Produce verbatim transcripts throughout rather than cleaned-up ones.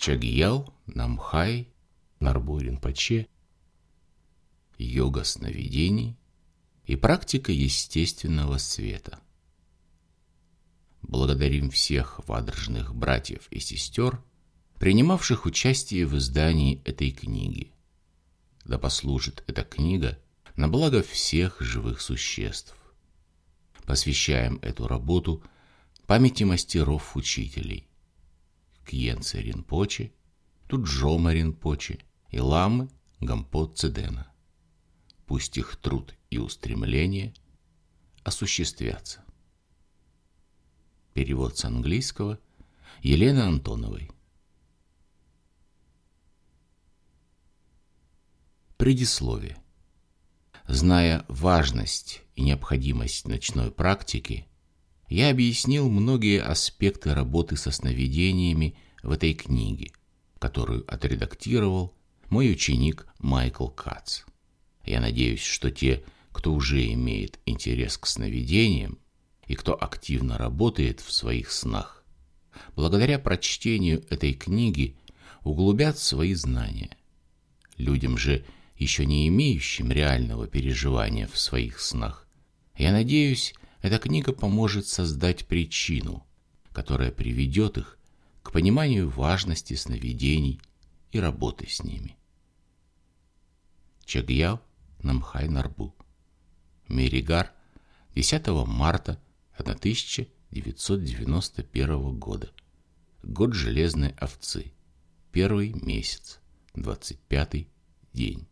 Чагьял Намхай Нарбу Ринпоче, йога сновидений и практика естественного света. Благодарим всех вадржных братьев и сестер, принимавших участие в издании этой книги. Да послужит эта книга на благо всех живых существ. Посвящаем эту работу памяти мастеров-учителей Кьенце Ринпоче, Туджома Ринпоче и ламы Гампо Цедена. Пусть их труд и устремления осуществятся. Перевод с английского Елены Антоновой. Предисловие. Зная важность и необходимость ночной практики, я объяснил многие аспекты работы со сновидениями в этой книге, которую отредактировал мой ученик Майкл Кац. Я надеюсь, что те, кто уже имеет интерес к сновидениям и кто активно работает в своих снах, благодаря прочтению этой книги углубят свои знания. Людям же, еще не имеющим реального переживания в своих снах, я надеюсь, эта книга поможет создать причину, которая приведет их к пониманию важности сновидений и работы с ними. Чагьял Намхай Нарбу. Меригар, десятого марта тысяча девятьсот девяносто первого года. Год железной овцы. Первый месяц. Двадцать пятый день.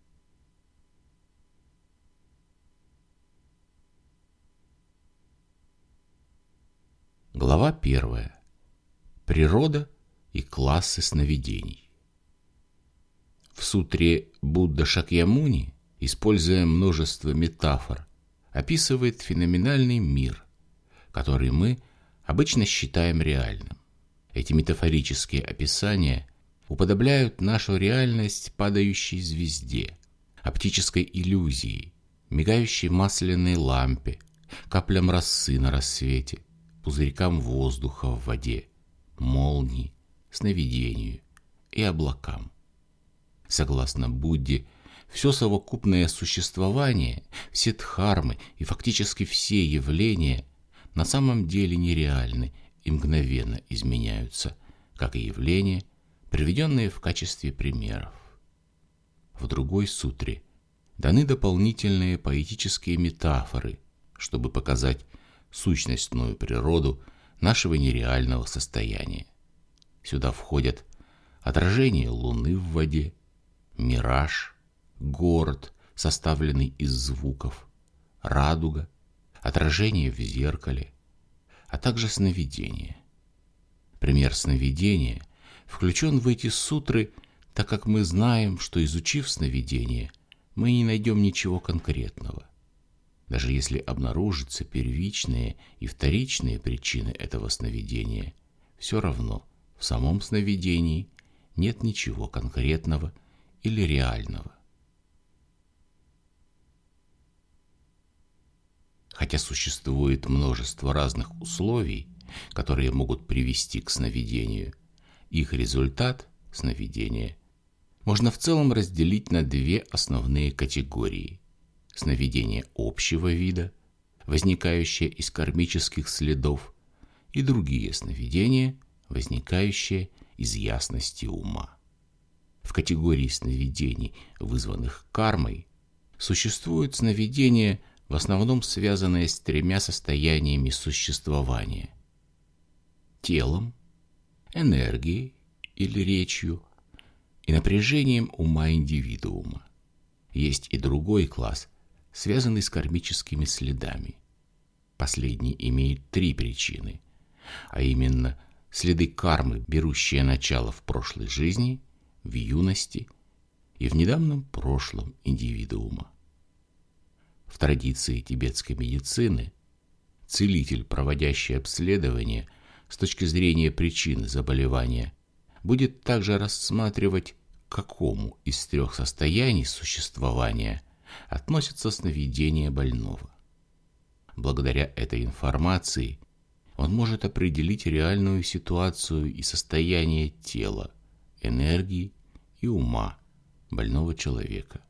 Глава первая. Природа и классы сновидений. В сутре Будда Шакьямуни, используя множество метафор, описывает феноменальный мир, который мы обычно считаем реальным. Эти метафорические описания уподобляют нашу реальность падающей звезде, оптической иллюзии, мигающей масляной лампе, каплям росы на рассвете, пузырькам воздуха в воде, молнии, сновидению и облакам. Согласно Будде, все совокупное существование, все дхармы и фактически все явления на самом деле нереальны и мгновенно изменяются, как и явления, приведенные в качестве примеров. В другой сутре даны дополнительные поэтические метафоры, чтобы показать сущностную природу нашего нереального состояния. Сюда входят отражение луны в воде, мираж, город, составленный из звуков, радуга, отражение в зеркале, а также сновидение. Пример сновидения включен в эти сутры, так как мы знаем, что, изучив сновидение, мы не найдем ничего конкретного. Даже если обнаружатся первичные и вторичные причины этого сновидения, все равно в самом сновидении нет ничего конкретного или реального. Хотя существует множество разных условий, которые могут привести к сновидению, их результат, сновидения, можно в целом разделить на две основные категории. Сновидение общего вида, возникающее из кармических следов, и другие сновидения, возникающие из ясности ума. В категории сновидений, вызванных кармой, существуют сновидения, в основном связанные с тремя состояниями существования: телом, энергией или речью и напряжением ума индивидуума. Есть и другой класс, связанный с кармическими следами. Последний имеет три причины, а именно следы кармы, берущие начало в прошлой жизни, в юности и в недавнем прошлом индивидуума. В традиции тибетской медицины целитель, проводящий обследование с точки зрения причины заболевания, будет также рассматривать, к какому из трех состояний существования относятся сновидения больного. Благодаря этой информации он может определить реальную ситуацию и состояние тела энергии и ума больного человека.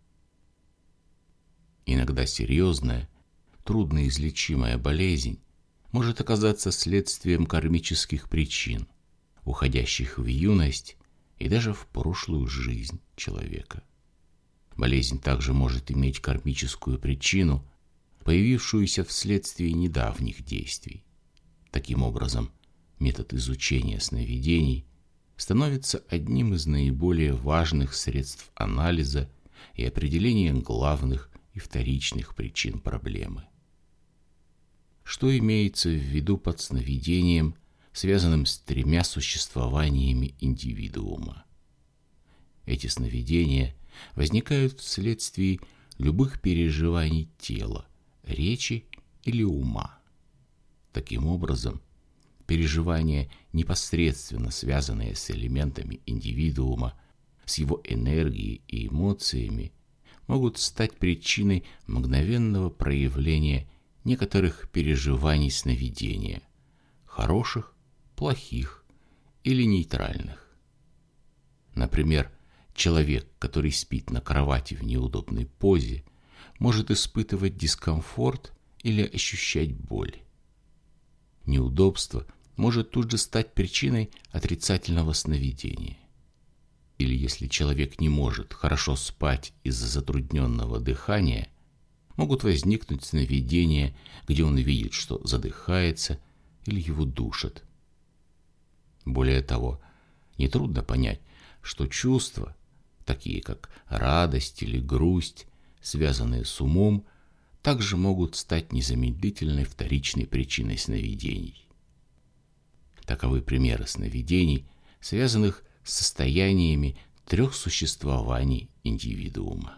Иногда серьезная, трудноизлечимая болезнь может оказаться следствием кармических причин, уходящих в юность и даже в прошлую жизнь человека. Болезнь также может иметь кармическую причину, появившуюся вследствие недавних действий. Таким образом, метод изучения сновидений становится одним из наиболее важных средств анализа и определения главных и вторичных причин проблемы. Что имеется в виду под сновидением, связанным с тремя существованиями индивидуума? Эти сновидения возникают вследствие любых переживаний тела, речи или ума. Таким образом, переживания, непосредственно связанные с элементами индивидуума, с его энергией и эмоциями, могут стать причиной мгновенного проявления некоторых переживаний сновидения, хороших, плохих или нейтральных. Например, человек, который спит на кровати в неудобной позе, может испытывать дискомфорт или ощущать боль. Неудобство может тут же стать причиной отрицательного сновидения. Или если человек не может хорошо спать из-за затрудненного дыхания, могут возникнуть сновидения, где он видит, что задыхается или его душат. Более того, нетрудно понять, что чувства, такие как радость или грусть, связанные с умом, также могут стать незамедлительной вторичной причиной сновидений. Таковы примеры сновидений, связанных с состояниями трех существований индивидуума.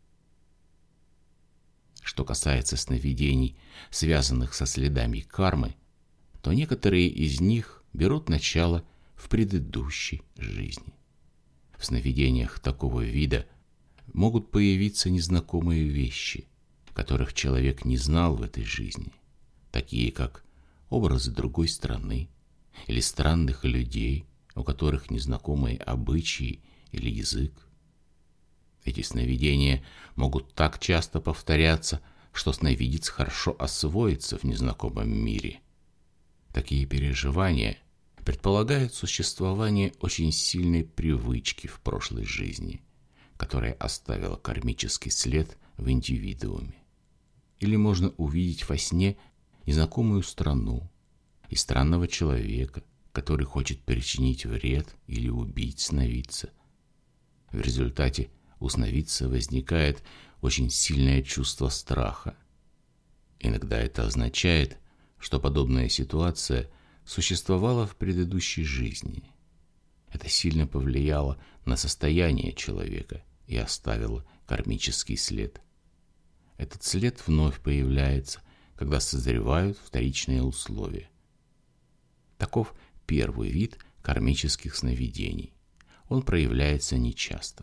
Что касается сновидений, связанных со следами кармы, то некоторые из них берут начало в предыдущей жизни. В сновидениях такого вида могут появиться незнакомые вещи, которых человек не знал в этой жизни, такие как образы другой страны или странных людей, у которых незнакомые обычаи или язык. Эти сновидения могут так часто повторяться, что сновидец хорошо освоится в незнакомом мире. Такие переживания предполагают существование очень сильной привычки в прошлой жизни, которая оставила кармический след в индивидууме. Или можно увидеть во сне незнакомую страну и странного человека, который хочет причинить вред или убить сновидца. В результате у сновидца возникает очень сильное чувство страха. Иногда это означает, что подобная ситуация существовала в предыдущей жизни. Это сильно повлияло на состояние человека и оставило кармический след. Этот след вновь появляется, когда созревают вторичные условия. Таков первый вид кармических сновидений. Он проявляется нечасто.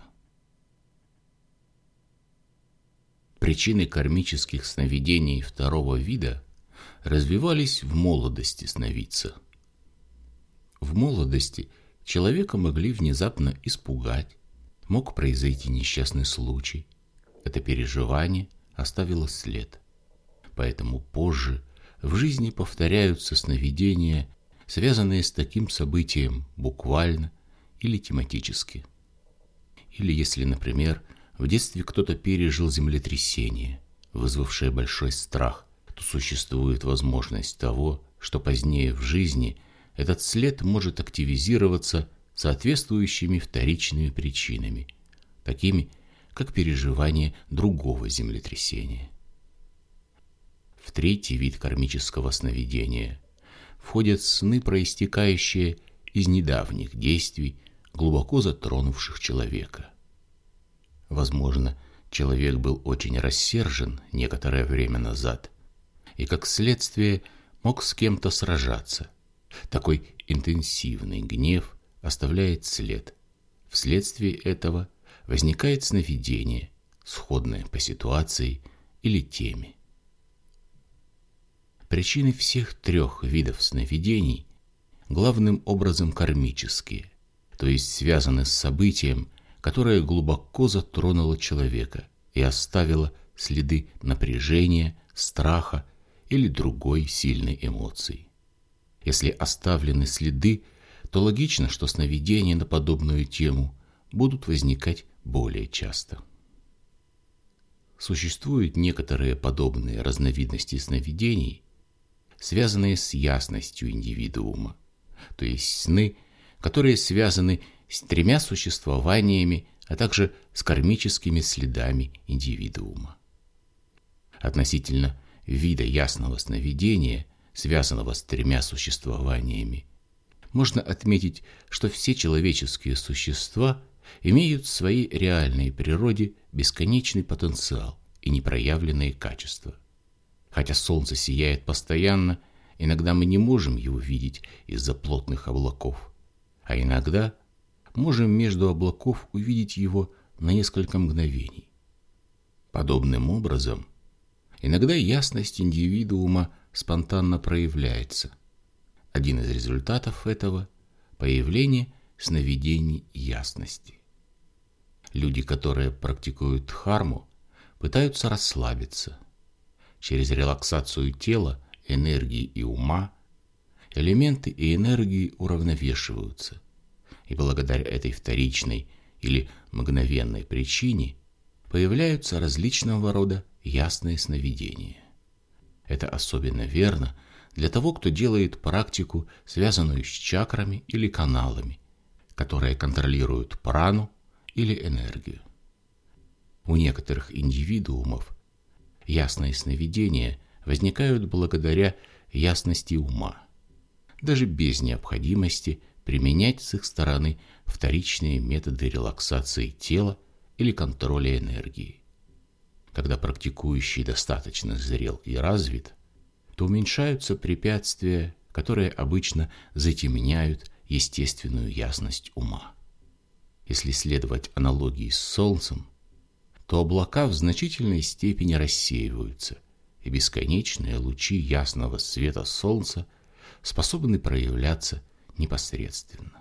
Причины кармических сновидений второго вида развивались в молодости сновидца. В молодости человека могли внезапно испугать, мог произойти несчастный случай. Это переживание оставило след. Поэтому позже в жизни повторяются сновидения, связанные с таким событием буквально или тематически. Или если, например, в детстве кто-то пережил землетрясение, вызвавшее большой страх, то существует возможность того, что позднее в жизни этот след может активизироваться соответствующими вторичными причинами, такими как переживание другого землетрясения. В третий вид кармического сновидения входят сны, проистекающие из недавних действий, глубоко затронувших человека. Возможно, человек был очень рассержен некоторое время назад и, как следствие, мог с кем-то сражаться. Такой интенсивный гнев оставляет след. Вследствие этого возникает сновидение, сходное по ситуации или теме. Причины всех трех видов сновидений главным образом кармические, то есть связаны с событием, которое глубоко затронуло человека и оставило следы напряжения, страха или другой сильной эмоции. Если оставлены следы, то логично, что сновидения на подобную тему будут возникать более часто. Существуют некоторые подобные разновидности сновидений, связанные с ясностью индивидуума, то есть сны, которые связаны с тремя существованиями, а также с кармическими следами индивидуума. Относительно вида ясного сновидения, связанного с тремя существованиями, можно отметить, что все человеческие существа имеют в своей реальной природе бесконечный потенциал и непроявленные качества. Хотя солнце сияет постоянно, иногда мы не можем его видеть из-за плотных облаков, а иногда можем между облаков увидеть его на несколько мгновений. Подобным образом, иногда ясность индивидуума спонтанно проявляется. Один из результатов этого – появление сновидений ясности. Люди, которые практикуют дхарму, пытаются расслабиться. Через релаксацию тела, энергии и ума элементы и энергии уравновешиваются, и благодаря этой вторичной или мгновенной причине появляются различного рода ясные сновидения. Это особенно верно для того, кто делает практику, связанную с чакрами или каналами, которые контролируют прану или энергию. У некоторых индивидуумов ясные сновидения возникают благодаря ясности ума, даже без необходимости применять с их стороны вторичные методы релаксации тела или контроля энергии. Когда практикующий достаточно зрел и развит, то уменьшаются препятствия, которые обычно затемняют естественную ясность ума. Если следовать аналогии с Солнцем, то облака в значительной степени рассеиваются, и бесконечные лучи ясного света Солнца способны проявляться непосредственно.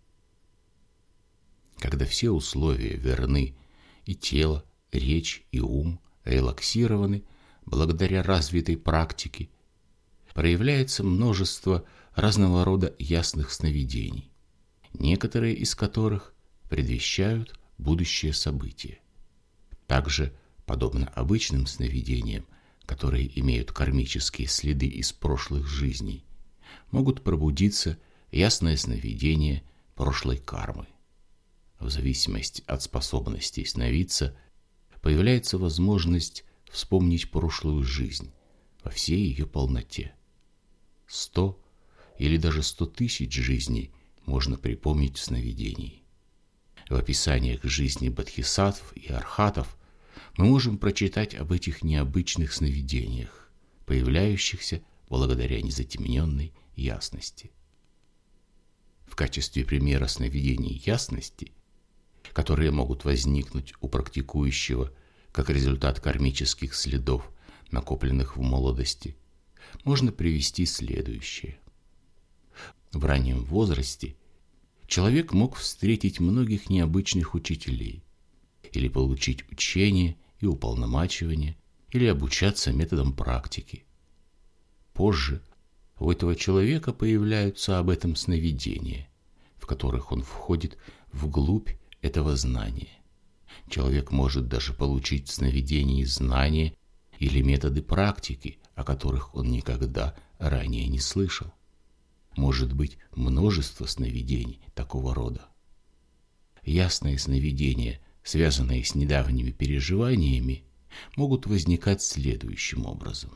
Когда все условия верны, и тело, речь и ум релаксированы благодаря развитой практике, проявляется множество разного рода ясных сновидений, некоторые из которых предвещают будущее событие. Также, подобно обычным сновидениям, которые имеют кармические следы из прошлых жизней, могут пробудиться ясные сновидения прошлой кармы. В зависимости от способностей сновидца появляется возможность вспомнить прошлую жизнь во всей ее полноте. Сто или даже сто тысяч жизней можно припомнить в сновидении. В описаниях жизни бодхисаттв и архатов мы можем прочитать об этих необычных сновидениях, появляющихся благодаря незатемненной ясности. В качестве примера сновидений ясности, которые могут возникнуть у практикующего как результат кармических следов, накопленных в молодости, можно привести следующее. В раннем возрасте человек мог встретить многих необычных учителей, или получить учение и уполномачивание, или обучаться методам практики. Позже у этого человека появляются об этом сновидения, в которых он входит вглубь этого знания. Человек может даже получить в сновидении знания или методы практики, о которых он никогда ранее не слышал. Может быть множество сновидений такого рода. Ясные сновидения, связанные с недавними переживаниями, могут возникать следующим образом.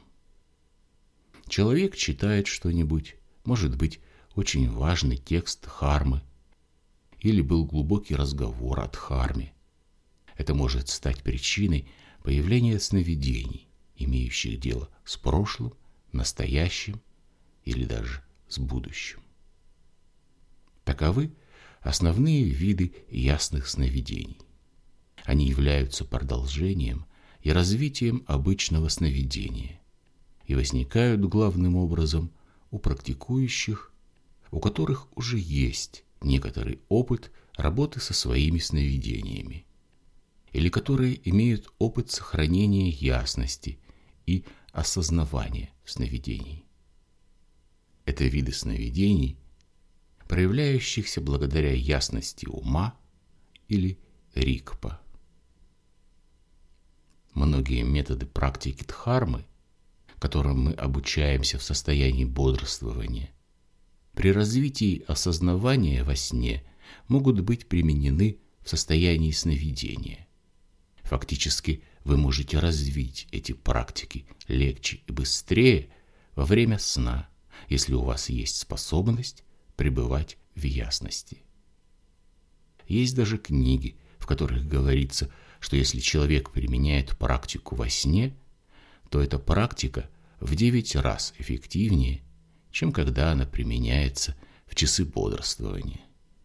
Человек читает что-нибудь, может быть, очень важный текст дхармы, или был глубокий разговор о дхарме. Это может стать причиной появления сновидений, имеющих дело с прошлым, настоящим или даже с будущим. Таковы основные виды ясных сновидений. Они являются продолжением и развитием обычного сновидения и возникают главным образом у практикующих, у которых уже есть некоторый опыт работы со своими сновидениями, или которые имеют опыт сохранения ясности и осознавания сновидений. Это виды сновидений, проявляющихся благодаря ясности ума или рикпа. Многие методы практики дхармы, которым мы обучаемся в состоянии бодрствования, при развитии осознавания во сне могут быть применены в состоянии сновидения. Фактически вы можете развить эти практики легче и быстрее во время сна, если у вас есть способность пребывать в ясности. Есть даже книги, в которых говорится, что если человек применяет практику во сне, то эта практика в девять раз эффективнее, чем когда она применяется в часы бодрствования.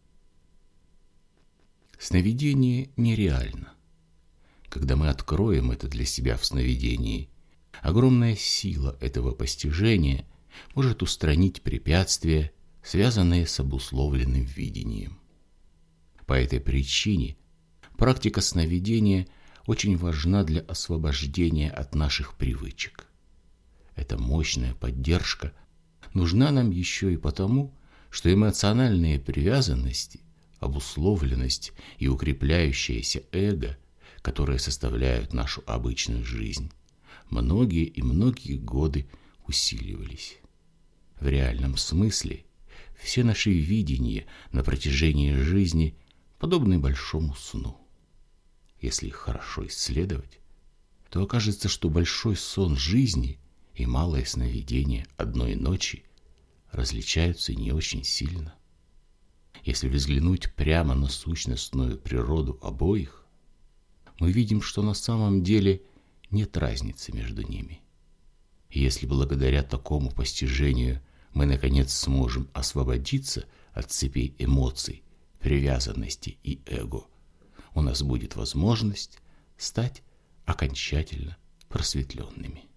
Сновидение нереально. Когда мы откроем это для себя в сновидении, огромная сила этого постижения может устранить препятствия, связанные с обусловленным видением. По этой причине практика сновидения очень важна для освобождения от наших привычек. Эта мощная поддержка нужна нам еще и потому, что эмоциональные привязанности, обусловленность и укрепляющееся эго, которые составляют нашу обычную жизнь, многие и многие годы усиливались. В реальном смысле все наши видения на протяжении жизни подобны большому сну. Если их хорошо исследовать, то окажется, что большой сон жизни и малое сновидение одной ночи различаются не очень сильно. Если взглянуть прямо на сущностную природу обоих, мы видим, что на самом деле нет разницы между ними. И если благодаря такому постижению мы наконец сможем освободиться от цепей эмоций, привязанности и эго, у нас будет возможность стать окончательно просветленными.